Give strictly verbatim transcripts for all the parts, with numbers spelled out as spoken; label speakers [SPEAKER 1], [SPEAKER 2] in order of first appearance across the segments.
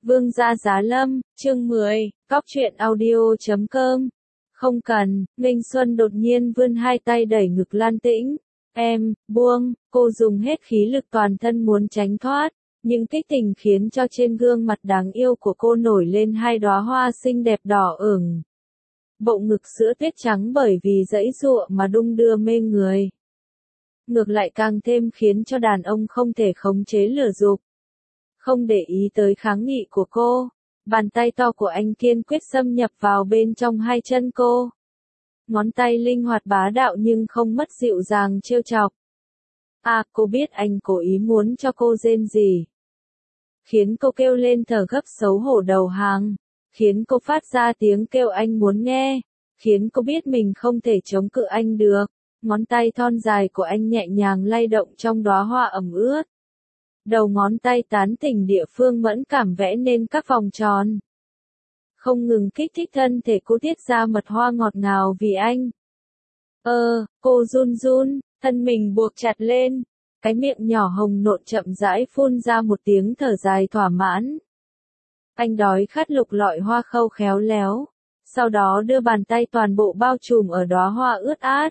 [SPEAKER 1] Vương gia Giá Lâm, chương mười, cóc truyện audio chấm com. Không cần, Ninh Xuân đột nhiên vươn hai tay đẩy ngực Lan Tĩnh. Em, buông, cô dùng hết khí lực toàn thân muốn tránh thoát, nhưng kích tình khiến cho trên gương mặt đáng yêu của cô nổi lên hai đóa hoa xinh đẹp đỏ ửng. Bộ ngực sữa tuyết trắng bởi vì giãy giụa mà đung đưa mê người. Ngược lại càng thêm khiến cho đàn ông không thể khống chế lửa dục. Không để ý tới kháng nghị của cô, bàn tay to của anh kiên quyết xâm nhập vào bên trong hai chân cô. Ngón tay linh hoạt bá đạo nhưng không mất dịu dàng trêu chọc. À, cô biết anh cố ý muốn cho cô rên gì. Khiến cô kêu lên thở gấp xấu hổ đầu hàng. Khiến cô phát ra tiếng kêu anh muốn nghe. Khiến cô biết mình không thể chống cự anh được. Ngón tay thon dài của anh nhẹ nhàng lay động trong đóa hoa ẩm ướt. Đầu ngón tay tán tỉnh địa phương mẫn cảm vẽ nên các vòng tròn. Không ngừng kích thích thân thể cô tiết ra mật hoa ngọt ngào vì anh. Ơ, cô run run, thân mình buộc chặt lên. Cái miệng nhỏ hồng nộn chậm rãi phun ra một tiếng thở dài thỏa mãn. Anh đói khát lục lọi hoa khâu khéo léo. Sau đó đưa bàn tay toàn bộ bao trùm ở đóa hoa ướt át.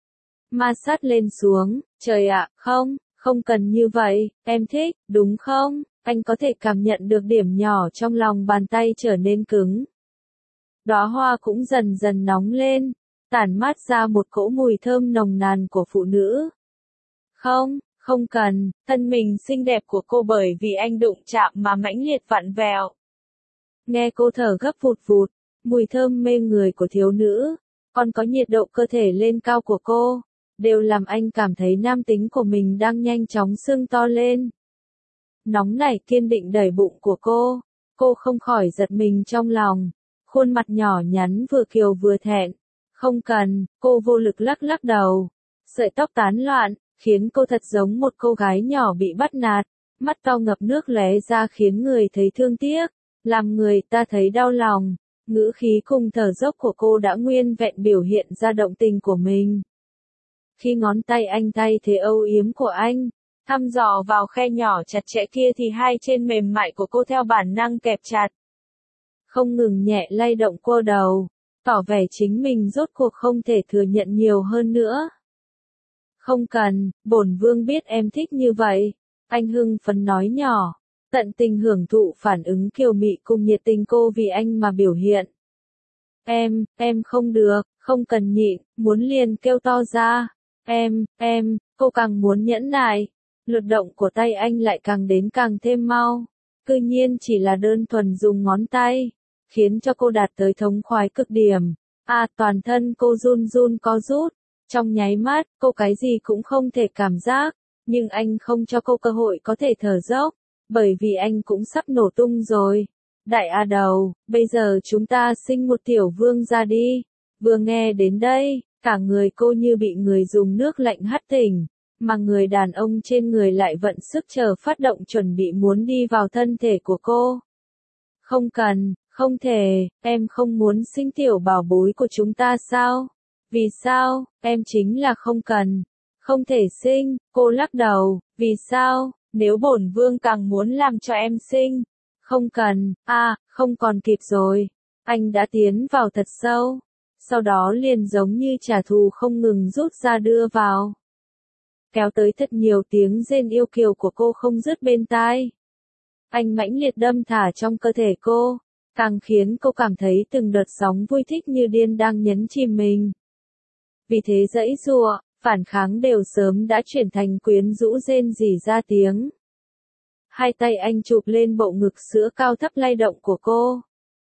[SPEAKER 1] Ma sát lên xuống, trời ạ, không. Không cần như vậy, em thích, đúng không? Anh có thể cảm nhận được điểm nhỏ trong lòng bàn tay trở nên cứng. Đóa hoa cũng dần dần nóng lên, tản mát ra một cỗ mùi thơm nồng nàn của phụ nữ. Không, không cần, thân mình xinh đẹp của cô bởi vì anh đụng chạm mà mãnh liệt vặn vẹo. Nghe cô thở gấp vụt vụt, mùi thơm mê người của thiếu nữ, còn có nhiệt độ cơ thể lên cao của cô. Đều làm anh cảm thấy nam tính của mình đang nhanh chóng sưng to lên. Nóng nảy kiên định đẩy bụng của cô, cô không khỏi giật mình trong lòng, khuôn mặt nhỏ nhắn vừa kiều vừa thẹn. Không cần, cô vô lực lắc lắc đầu, sợi tóc tán loạn, khiến cô thật giống một cô gái nhỏ bị bắt nạt, mắt to ngập nước lóe ra khiến người thấy thương tiếc, làm người ta thấy đau lòng. Ngữ khí cùng thở dốc của cô đã nguyên vẹn biểu hiện ra động tình của mình. Khi ngón tay anh thay thế âu yếm của anh, thăm dò vào khe nhỏ chặt chẽ kia thì hai chân mềm mại của cô theo bản năng kẹp chặt. Không ngừng nhẹ lay động cô đầu, tỏ vẻ chính mình rốt cuộc không thể thừa nhận nhiều hơn nữa. Không cần, bổn vương biết em thích như vậy, anh hưng phấn nói nhỏ, tận tình hưởng thụ phản ứng kiều mị cùng nhiệt tình cô vì anh mà biểu hiện. Em, em không được, không cần nhịn, muốn liền kêu to ra. Em, em, cô càng muốn nhẫn nại, luật động của tay anh lại càng đến càng thêm mau, cư nhiên chỉ là đơn thuần dùng ngón tay, khiến cho cô đạt tới thống khoái cực điểm. À, toàn thân cô run run co rút, trong nháy mắt, cô cái gì cũng không thể cảm giác, nhưng anh không cho cô cơ hội có thể thở dốc, bởi vì anh cũng sắp nổ tung rồi. Đại A đầu, bây giờ chúng ta sinh một tiểu vương ra đi. Vừa nghe đến đây, cả người cô như bị người dùng nước lạnh hắt tỉnh, mà người đàn ông trên người lại vận sức chờ phát động chuẩn bị muốn đi vào thân thể của cô. Không cần, không thể, em không muốn sinh tiểu bảo bối của chúng ta sao? Vì sao, em chính là không cần, không thể sinh, cô lắc đầu, vì sao, nếu bổn vương càng muốn làm cho em sinh. Không cần, à, không còn kịp rồi, anh đã tiến vào thật sâu. Sau đó liền giống như trả thù không ngừng rút ra đưa vào. Kéo tới thật nhiều tiếng rên yêu kiều của cô không dứt bên tai. Anh mãnh liệt đâm thả trong cơ thể cô, càng khiến cô cảm thấy từng đợt sóng vui thích như điên đang nhấn chìm mình. Vì thế giãy giụa, phản kháng đều sớm đã chuyển thành quyến rũ rên rỉ ra tiếng. Hai tay anh chụp lên bộ ngực sữa cao thấp lay động của cô.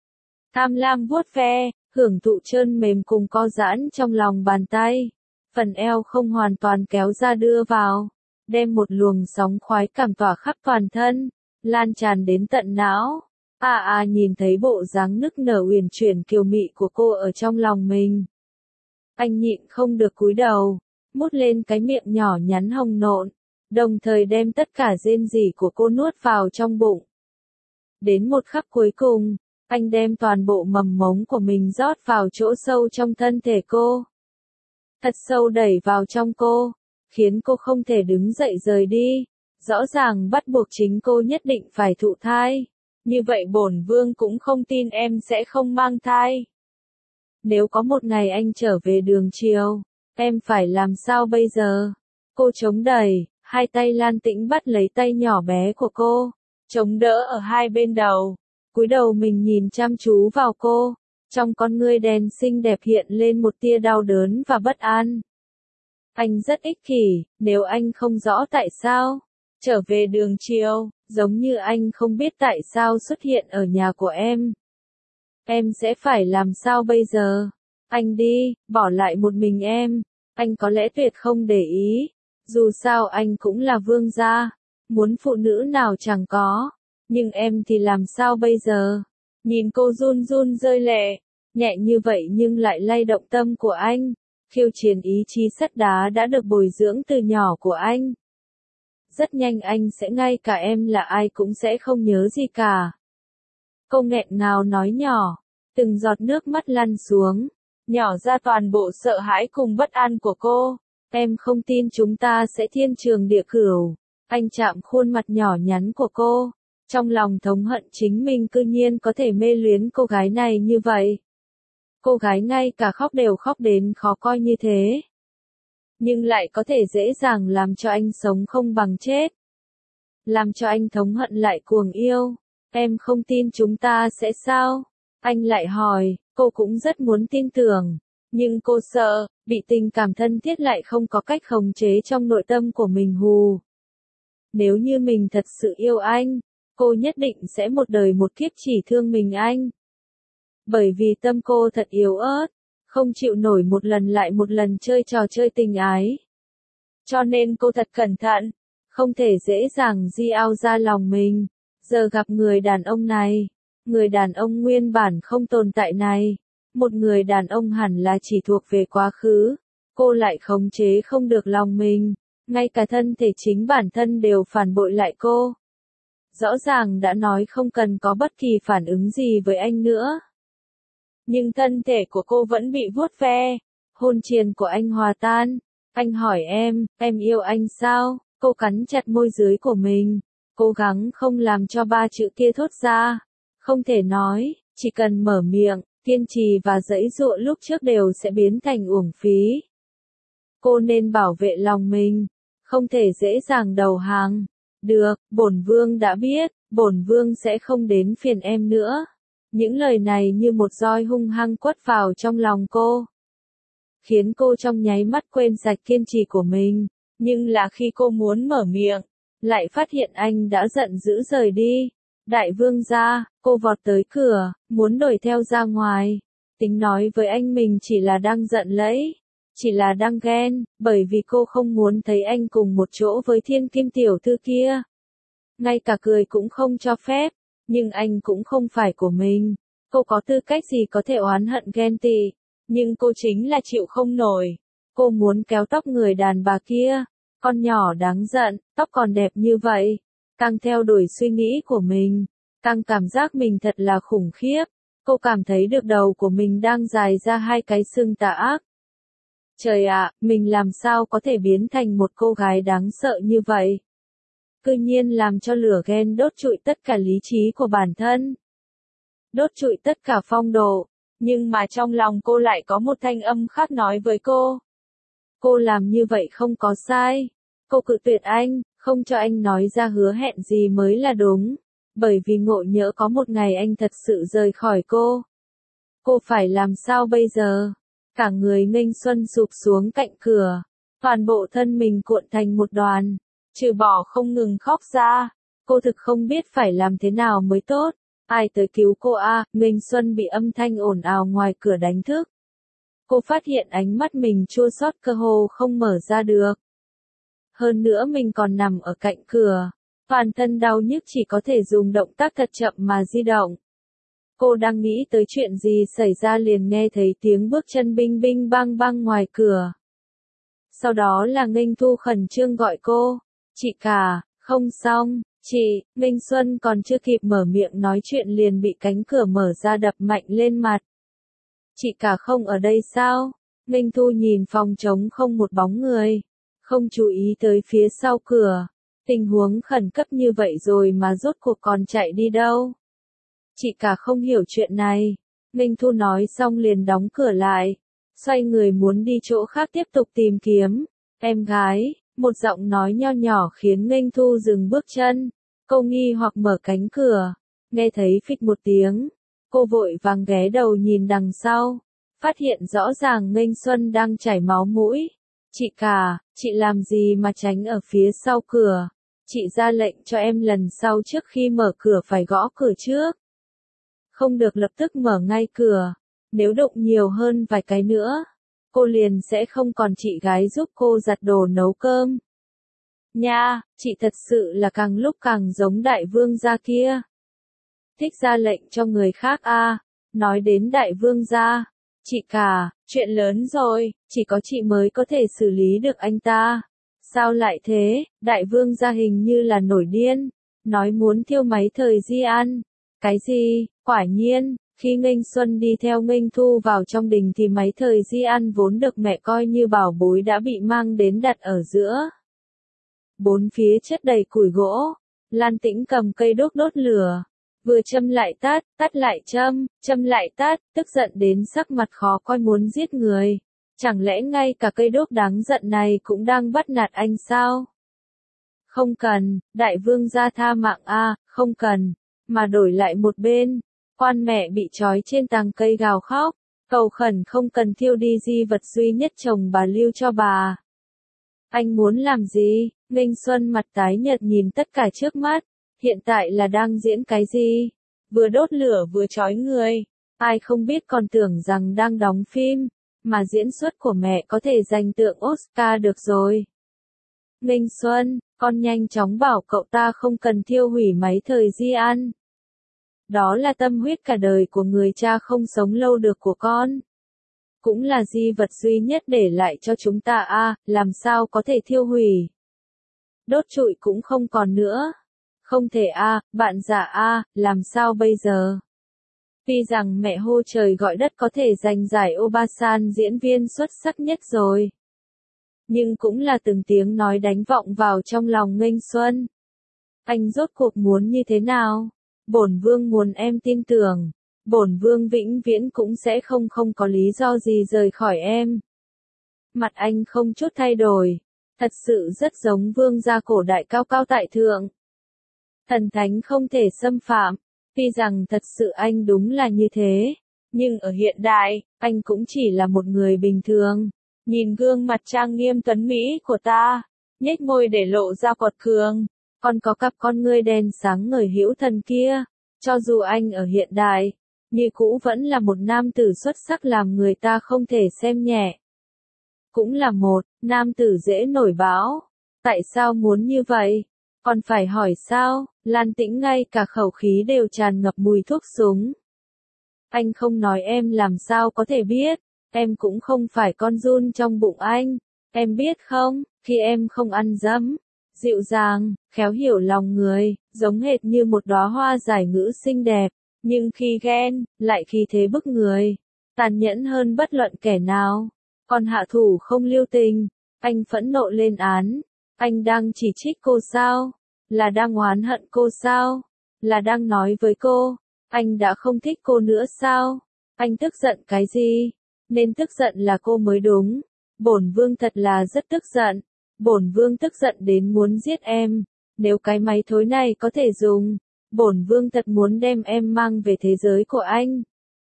[SPEAKER 1] Tham lam vuốt ve, hưởng thụ trơn mềm cùng co giãn trong lòng bàn tay. Phần eo không hoàn toàn kéo ra đưa vào, đem một luồng sóng khoái cảm tỏa khắp toàn thân, lan tràn đến tận não. À à nhìn thấy bộ dáng nức nở uyển chuyển kiều mị của cô ở trong lòng mình. Anh nhịn không được cúi đầu, mút lên cái miệng nhỏ nhắn hồng nộn, đồng thời đem tất cả rên rỉ của cô nuốt vào trong bụng. Đến một khắc cuối cùng, anh đem toàn bộ mầm mống của mình rót vào chỗ sâu trong thân thể cô. Thật sâu đẩy vào trong cô, khiến cô không thể đứng dậy rời đi, rõ ràng bắt buộc chính cô nhất định phải thụ thai. Như vậy bổn vương cũng không tin em sẽ không mang thai. Nếu có một ngày anh trở về đường chiều, em phải làm sao bây giờ? Cô chống đẩy, hai tay Lan Tĩnh bắt lấy tay nhỏ bé của cô, chống đỡ ở hai bên đầu, cúi đầu mình nhìn chăm chú vào cô, trong con ngươi đen xinh đẹp hiện lên một tia đau đớn và bất an. Anh rất ích kỷ, nếu anh không rõ tại sao trở về đường chiều, giống như anh không biết tại sao xuất hiện ở nhà của em. Em sẽ phải làm sao bây giờ? Anh đi, bỏ lại một mình em. Anh có lẽ tuyệt không để ý. Dù sao anh cũng là vương gia. Muốn phụ nữ nào chẳng có. Nhưng em thì làm sao bây giờ? Nhìn cô run run rơi lệ. Nhẹ như vậy nhưng lại lay động tâm của anh. Khiêu chiến ý chí sắt đá đã được bồi dưỡng từ nhỏ của anh. Rất nhanh anh sẽ ngay cả em là ai cũng sẽ không nhớ gì cả. Cô nghẹn ngào nói nhỏ. Từng giọt nước mắt lăn xuống. Nhỏ ra toàn bộ sợ hãi cùng bất an của cô. Em không tin chúng ta sẽ thiên trường địa cửu. Anh chạm khuôn mặt nhỏ nhắn của cô. Trong lòng thống hận chính mình cư nhiên có thể mê luyến cô gái này như vậy. Cô gái ngay cả khóc đều khóc đến khó coi như thế. Nhưng lại có thể dễ dàng làm cho anh sống không bằng chết. Làm cho anh thống hận lại cuồng yêu. Em không tin chúng ta sẽ sao? Anh lại hỏi, cô cũng rất muốn tin tưởng. Nhưng cô sợ, bị tình cảm thân thiết lại không có cách khống chế trong nội tâm của mình hù. Nếu như mình thật sự yêu anh, cô nhất định sẽ một đời một kiếp chỉ thương mình anh. Bởi vì tâm cô thật yếu ớt, không chịu nổi một lần lại một lần chơi trò chơi tình ái. Cho nên cô thật cẩn thận, không thể dễ dàng di ao ra lòng mình. Giờ gặp người đàn ông này, người đàn ông nguyên bản không tồn tại này, một người đàn ông hẳn là chỉ thuộc về quá khứ, cô lại khống chế không được lòng mình, ngay cả thân thể chính bản thân đều phản bội lại cô. Rõ ràng đã nói không cần có bất kỳ phản ứng gì với anh nữa. Nhưng thân thể của cô vẫn bị vuốt ve, hôn triền của anh hòa tan. Anh hỏi em, em yêu anh sao? Cô cắn chặt môi dưới của mình, cố gắng không làm cho ba chữ kia thốt ra. Không thể nói, chỉ cần mở miệng, kiên trì và giãy giụa lúc trước đều sẽ biến thành uổng phí. Cô nên bảo vệ lòng mình, không thể dễ dàng đầu hàng. Được, bổn vương đã biết, bổn vương sẽ không đến phiền em nữa. Những lời này như một roi hung hăng quất vào trong lòng cô, khiến cô trong nháy mắt quên sạch kiên trì của mình. Nhưng là khi cô muốn mở miệng, lại phát hiện anh đã giận dữ rời đi. Đại vương gia, cô vọt tới cửa, muốn đuổi theo ra ngoài. Tính nói với anh mình chỉ là đang giận lẫy, chỉ là đang ghen, bởi vì cô không muốn thấy anh cùng một chỗ với thiên kim tiểu thư kia. Ngay cả cười cũng không cho phép, nhưng anh cũng không phải của mình. Cô có tư cách gì có thể oán hận ghen tị, nhưng cô chính là chịu không nổi. Cô muốn kéo tóc người đàn bà kia, con nhỏ đáng giận, tóc còn đẹp như vậy. Càng theo đuổi suy nghĩ của mình, càng cảm giác mình thật là khủng khiếp. Cô cảm thấy được đầu của mình đang dài ra hai cái xương tà ác. Trời ạ, mình làm sao có thể biến thành một cô gái đáng sợ như vậy? Cư nhiên làm cho lửa ghen đốt trụi tất cả lý trí của bản thân. Đốt trụi tất cả phong độ, nhưng mà trong lòng cô lại có một thanh âm khác nói với cô. Cô làm như vậy không có sai. Cô cự tuyệt anh, không cho anh nói ra hứa hẹn gì mới là đúng. Bởi vì ngộ nhỡ có một ngày anh thật sự rời khỏi cô. Cô phải làm sao bây giờ? Cả người nghênh xuân sụp xuống cạnh cửa. Toàn bộ thân mình cuộn thành một đoàn. Trừ bỏ không ngừng khóc ra. Cô thực không biết phải làm thế nào mới tốt. Ai tới cứu cô a? À? Nghênh xuân bị âm thanh ồn ào ngoài cửa đánh thức. Cô phát hiện ánh mắt mình chua xót cơ hồ không mở ra được. Hơn nữa mình còn nằm ở cạnh cửa. Toàn thân đau nhức chỉ có thể dùng động tác thật chậm mà di động. Cô đang nghĩ tới chuyện gì xảy ra liền nghe thấy tiếng bước chân binh binh bang bang ngoài cửa. Sau đó là Nghênh Thu khẩn trương gọi cô. Chị cả, không xong, chị, Nghênh Xuân còn chưa kịp mở miệng nói chuyện liền bị cánh cửa mở ra đập mạnh lên mặt. Chị cả không ở đây sao? Nghênh Thu nhìn phòng trống không một bóng người. Không chú ý tới phía sau cửa. Tình huống khẩn cấp như vậy rồi mà rốt cuộc còn chạy đi đâu? Chị cả không hiểu chuyện này. Nghênh Thu nói xong liền đóng cửa lại. Xoay người muốn đi chỗ khác tiếp tục tìm kiếm. Em gái, một giọng nói nho nhỏ khiến Nghênh Thu dừng bước chân. Cô nghi hoặc mở cánh cửa. Nghe thấy phịch một tiếng. Cô vội vàng ghé đầu nhìn đằng sau. Phát hiện rõ ràng Nghênh Xuân đang chảy máu mũi. Chị cả, chị làm gì mà tránh ở phía sau cửa? Chị ra lệnh cho em lần sau trước khi mở cửa phải gõ cửa trước. Không được lập tức mở ngay cửa. Nếu đụng nhiều hơn vài cái nữa, cô liền sẽ không còn chị gái giúp cô giặt đồ nấu cơm. Nha, chị thật sự là càng lúc càng giống đại vương gia kia. Thích ra lệnh cho người khác à, nói đến đại vương gia. Chị cả, chuyện lớn rồi, chỉ có chị mới có thể xử lý được anh ta. Sao lại thế, đại vương gia hình như là nổi điên, nói muốn thiêu máy thời Di An. Cái gì, quả nhiên, khi Nghênh Xuân đi theo Nghênh Thu vào trong đình thì máy thời Di An vốn được mẹ coi như bảo bối đã bị mang đến đặt ở giữa. Bốn phía chất đầy củi gỗ, Lan Tĩnh cầm cây đốt đốt lửa. Vừa châm lại tắt, tắt lại châm, châm lại tắt, tức giận đến sắc mặt khó coi muốn giết người. Chẳng lẽ ngay cả cây đốt đáng giận này cũng đang bắt nạt anh sao? Không cần, đại vương gia tha mạng a, không cần, mà đổi lại một bên. Quan mẹ bị trói trên tàng cây gào khóc, cầu khẩn không cần thiêu đi di vật duy nhất chồng bà lưu cho bà. Anh muốn làm gì? Nghênh Xuân mặt tái nhợt nhìn tất cả trước mắt. Hiện tại là đang diễn cái gì? Vừa đốt lửa vừa trói người. Ai không biết còn tưởng rằng đang đóng phim. Mà diễn xuất của mẹ có thể giành tượng Oscar được rồi. Nghênh Xuân, con nhanh chóng bảo cậu ta không cần thiêu hủy máy thời Di An. Đó là tâm huyết cả đời của người cha không sống lâu được của con. Cũng là di vật duy nhất để lại cho chúng ta a, à, làm sao có thể thiêu hủy. Đốt trụi cũng không còn nữa. Không thể a, à, bạn già a, à, làm sao bây giờ? Tuy rằng mẹ hô trời gọi đất có thể giành giải Obasan diễn viên xuất sắc nhất rồi. Nhưng cũng là từng tiếng nói đánh vọng vào trong lòng Nghênh Xuân. Anh rốt cuộc muốn như thế nào? Bổn vương muốn em tin tưởng. Bổn vương vĩnh viễn cũng sẽ không không có lý do gì rời khỏi em. Mặt anh không chút thay đổi. Thật sự rất giống vương gia cổ đại cao cao tại thượng. Thần thánh không thể xâm phạm. Tuy rằng thật sự anh đúng là như thế. Nhưng ở hiện đại, anh cũng chỉ là một người bình thường. Nhìn gương mặt trang nghiêm tuấn Mỹ của ta. Nhếch môi để lộ ra quật cường. Còn có cặp con ngươi đen sáng ngời hữu thần kia. Cho dù anh ở hiện đại, như cũ vẫn là một nam tử xuất sắc làm người ta không thể xem nhẹ. Cũng là một nam tử dễ nổi bão. Tại sao muốn như vậy? Còn phải hỏi sao? Lan Tĩnh ngay cả khẩu khí đều tràn ngập mùi thuốc súng. Anh không nói em làm sao có thể biết. Em cũng không phải con giun trong bụng anh. Em biết không, khi em không ăn dấm, dịu dàng, khéo hiểu lòng người, giống hệt như một đóa hoa giải ngữ xinh đẹp. Nhưng khi ghen, lại khí thế bức người. Tàn nhẫn hơn bất luận kẻ nào. Còn hạ thủ không lưu tình. Anh phẫn nộ lên án. Anh đang chỉ trích cô sao? Là đang oán hận cô sao? Là đang nói với cô, anh đã không thích cô nữa sao? Anh tức giận cái gì? Nên tức giận là cô mới đúng. Bổn vương thật là rất tức giận. Bổn vương tức giận đến muốn giết em. Nếu cái máy thối này có thể dùng, bổn vương thật muốn đem em mang về thế giới của anh.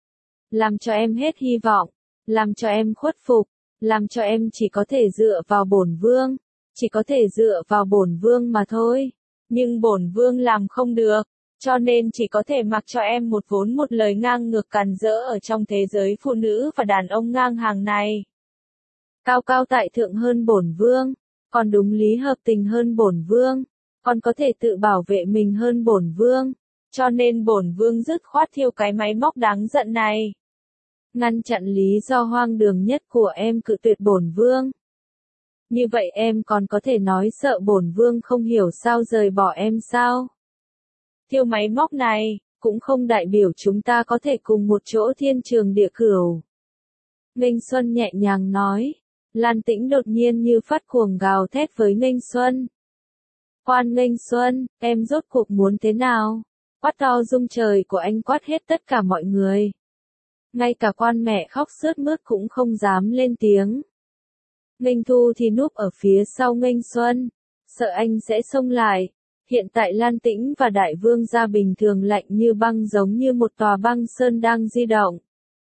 [SPEAKER 1] Làm cho em hết hy vọng. Làm cho em khuất phục. Làm cho em chỉ có thể dựa vào bổn vương. Chỉ có thể dựa vào bổn vương mà thôi. Nhưng bổn vương làm không được, cho nên chỉ có thể mặc cho em một vốn một lời ngang ngược càn rỡ ở trong thế giới phụ nữ và đàn ông ngang hàng này. Cao cao tại thượng hơn bổn vương, còn đúng lý hợp tình hơn bổn vương, còn có thể tự bảo vệ mình hơn bổn vương, cho nên bổn vương dứt khoát thiêu cái máy móc đáng giận này. Ngăn chặn lý do hoang đường nhất của em cự tuyệt bổn vương. Như vậy em còn có thể nói sợ bổn vương không hiểu sao rời bỏ em sao? Thiêu máy móc này, cũng không đại biểu chúng ta có thể cùng một chỗ thiên trường địa cửu. Nghênh Xuân nhẹ nhàng nói. Lan Tĩnh đột nhiên như phát cuồng gào thét với Nghênh Xuân. Quan Nghênh Xuân, em rốt cuộc muốn thế nào? Quát to rung trời của anh quát hết tất cả mọi người. Ngay cả quan mẹ khóc sướt mướt cũng không dám lên tiếng. Nghênh Thu thì núp ở phía sau Nghênh Xuân, sợ anh sẽ xông lại. Hiện tại Lan Tĩnh và Đại Vương gia bình thường lạnh như băng giống như một tòa băng sơn đang di động.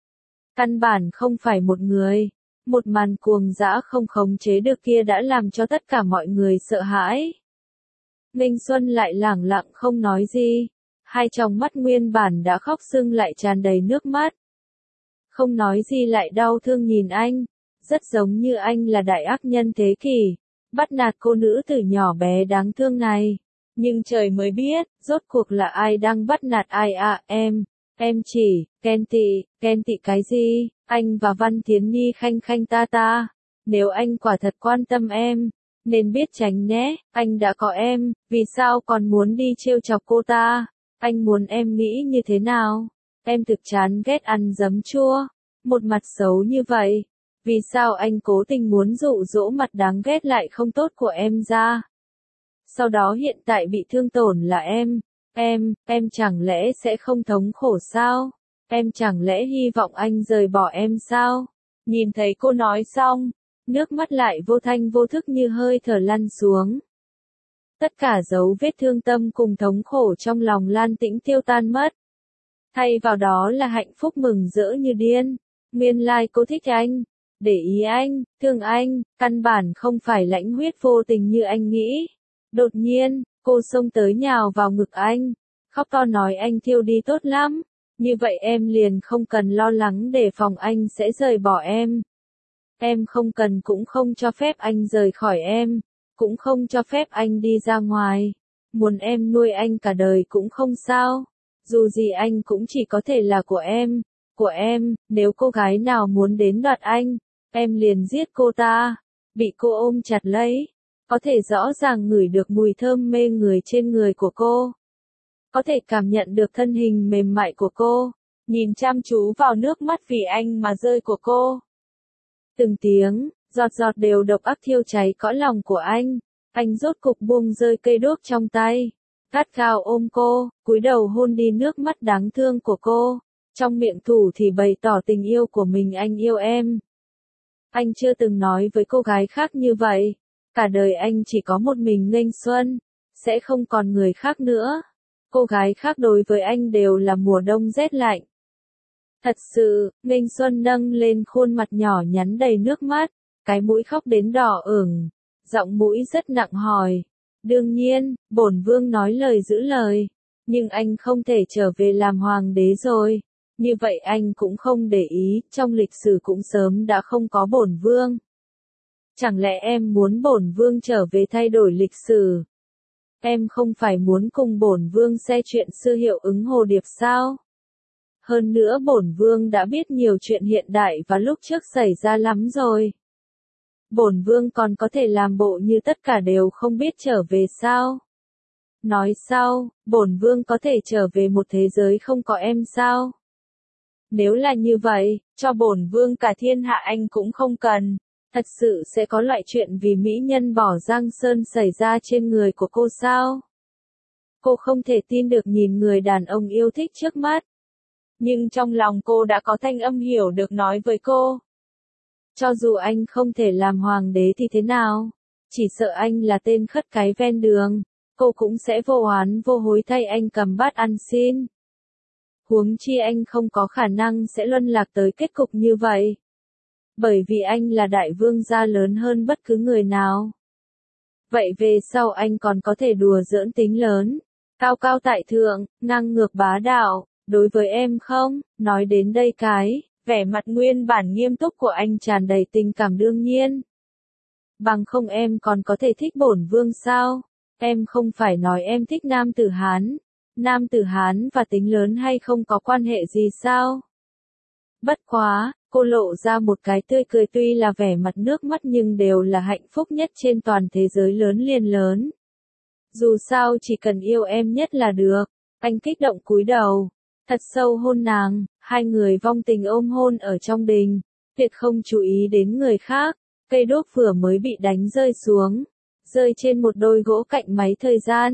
[SPEAKER 1] Căn bản không phải một người, một màn cuồng dã không khống chế được kia đã làm cho tất cả mọi người sợ hãi. Nghênh Xuân lại lẳng lặng không nói gì, hai tròng mắt nguyên bản đã khóc sưng lại tràn đầy nước mắt. Không nói gì lại đau thương nhìn anh, rất giống như anh là đại ác nhân thế kỷ, bắt nạt cô nữ từ nhỏ bé đáng thương này. Nhưng trời mới biết, rốt cuộc là ai đang bắt nạt ai à, em, em chỉ, ghen tị, ghen tị cái gì, anh và Văn Thiến Nhi khanh khanh ta ta. Nếu anh quả thật quan tâm em, nên biết tránh nhé, anh đã có em, vì sao còn muốn đi trêu chọc cô ta, anh muốn em nghĩ như thế nào, em thực chán ghét ăn giấm chua, một mặt xấu như vậy, vì sao anh cố tình muốn dụ dỗ mặt đáng ghét lại không tốt của em ra. Sau đó hiện tại bị thương tổn là em, em, em chẳng lẽ sẽ không thống khổ sao, em chẳng lẽ hy vọng anh rời bỏ em sao. Nhìn thấy cô nói xong, nước mắt lại vô thanh vô thức như hơi thở lăn xuống. Tất cả dấu vết thương tâm cùng thống khổ trong lòng Lan Tĩnh tiêu tan mất. Thay vào đó là hạnh phúc mừng rỡ như điên. Nguyên lai cô thích anh, để ý anh, thương anh, căn bản không phải lãnh huyết vô tình như anh nghĩ. Đột nhiên, cô xông tới nhào vào ngực anh, khóc to nói anh thiêu đi tốt lắm, như vậy em liền không cần lo lắng để phòng anh sẽ rời bỏ em. Em không cần cũng không cho phép anh rời khỏi em, cũng không cho phép anh đi ra ngoài. Muốn em nuôi anh cả đời cũng không sao, dù gì anh cũng chỉ có thể là của em, của em, nếu cô gái nào muốn đến đoạt anh, em liền giết cô ta. Bị cô ôm chặt lấy, có thể rõ ràng ngửi được mùi thơm mê người trên người của cô. Có thể cảm nhận được thân hình mềm mại của cô, nhìn chăm chú vào nước mắt vì anh mà rơi của cô. Từng tiếng, giọt giọt đều độc ác thiêu cháy cõi lòng của anh, anh rốt cục buông rơi cây đuốc trong tay, gắt gao ôm cô, cúi đầu hôn đi nước mắt đáng thương của cô, trong miệng thủ thì bày tỏ tình yêu của mình anh yêu em. Anh chưa từng nói với cô gái khác như vậy, cả đời anh chỉ có một mình Nghênh Xuân, sẽ không còn người khác nữa. Cô gái khác đối với anh đều là mùa đông rét lạnh. Thật sự, Nghênh Xuân nâng lên khuôn mặt nhỏ nhắn đầy nước mắt, cái mũi khóc đến đỏ ửng, giọng mũi rất nặng hỏi. Đương nhiên, bổn vương nói lời giữ lời, nhưng anh không thể trở về làm hoàng đế rồi. Như vậy anh cũng không để ý, trong lịch sử cũng sớm đã không có bổn vương. Chẳng lẽ em muốn bổn vương trở về thay đổi lịch sử? Em không phải muốn cùng bổn vương xe chuyện xưa hiệu ứng hồ điệp sao? Hơn nữa bổn vương đã biết nhiều chuyện hiện đại và lúc trước xảy ra lắm rồi. Bổn vương còn có thể làm bộ như tất cả đều không biết trở về sao? Nói sao, bổn vương có thể trở về một thế giới không có em sao? Nếu là như vậy, cho bổn vương cả thiên hạ anh cũng không cần. Thật sự sẽ có loại chuyện vì mỹ nhân bỏ Giang Sơn xảy ra trên người của cô sao? Cô không thể tin được nhìn người đàn ông yêu thích trước mắt. Nhưng trong lòng cô đã có thanh âm hiểu được nói với cô. Cho dù anh không thể làm hoàng đế thì thế nào? Chỉ sợ anh là tên khất cái ven đường, cô cũng sẽ vô oán vô hối thay anh cầm bát ăn xin. Huống chi anh không có khả năng sẽ luân lạc tới kết cục như vậy. Bởi vì anh là đại vương gia lớn hơn bất cứ người nào. Vậy về sau anh còn có thể đùa giỡn tính lớn, cao cao tại thượng, ngang ngược bá đạo, đối với em không? Nói đến đây cái, vẻ mặt nguyên bản nghiêm túc của anh tràn đầy tình cảm đương nhiên. Bằng không em còn có thể thích bổn vương sao? Em không phải nói em thích nam tử Hán. Nam tử Hán và tính lớn hay không có quan hệ gì sao? Bất quá, cô lộ ra một cái tươi cười tuy là vẻ mặt nước mắt nhưng đều là hạnh phúc nhất trên toàn thế giới lớn liền lớn. Dù sao chỉ cần yêu em nhất là được. Anh kích động cúi đầu, thật sâu hôn nàng, hai người vong tình ôm hôn ở trong đình, tuyệt không chú ý đến người khác. Cây đuốc vừa mới bị đánh rơi xuống, rơi trên một đôi gỗ cạnh máy thời gian.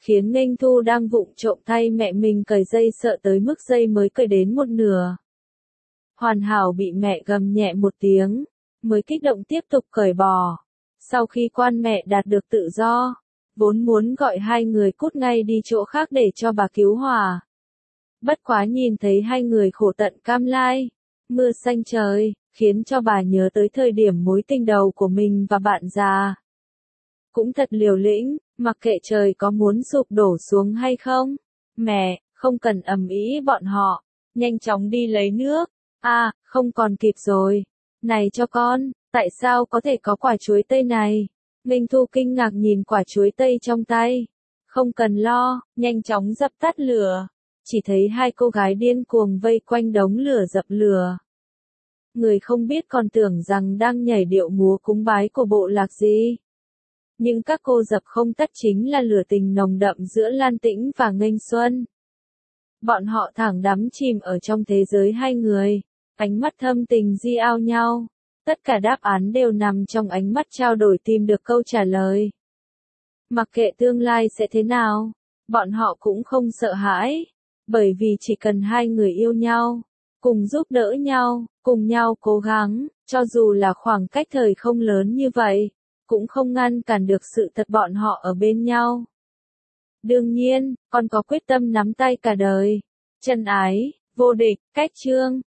[SPEAKER 1] khiến Nghênh Thu đang vụng trộm thay mẹ mình cởi dây sợ tới mức dây mới cởi đến một nửa. Hoàn Hảo bị mẹ gầm nhẹ một tiếng, mới kích động tiếp tục cởi bò. Sau khi quan mẹ đạt được tự do, vốn muốn gọi hai người cút ngay đi chỗ khác để cho bà cứu hòa. Bất quá nhìn thấy hai người khổ tận cam lai, mưa xanh trời, khiến cho bà nhớ tới thời điểm mối tình đầu của mình và bạn già. Cũng thật liều lĩnh, mặc kệ trời có muốn sụp đổ xuống hay không. Mẹ, không cần ầm ĩ bọn họ, nhanh chóng đi lấy nước. À, không còn kịp rồi. Này cho con, tại sao có thể có quả chuối tây này? Nghênh Thu kinh ngạc nhìn quả chuối tây trong tay. Không cần lo, nhanh chóng dập tắt lửa. Chỉ thấy hai cô gái điên cuồng vây quanh đống lửa dập lửa. Người không biết còn tưởng rằng đang nhảy điệu múa cúng bái của bộ lạc gì. Nhưng các cô dập không tắt chính là lửa tình nồng đậm giữa Lan Tĩnh và Nghênh Xuân. Bọn họ thẳng đắm chìm ở trong thế giới hai người, ánh mắt thâm tình di ao nhau. Tất cả đáp án đều nằm trong ánh mắt trao đổi tìm được câu trả lời. Mặc kệ tương lai sẽ thế nào, bọn họ cũng không sợ hãi, bởi vì chỉ cần hai người yêu nhau, cùng giúp đỡ nhau, cùng nhau cố gắng, cho dù là khoảng cách thời không lớn như vậy, cũng không ngăn cản được sự thật bọn họ ở bên nhau. Đương nhiên, con có quyết tâm nắm tay cả đời. Chân ái, vô địch, cách chương.